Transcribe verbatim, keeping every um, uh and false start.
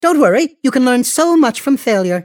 Don't worry, you can learn so much from failure.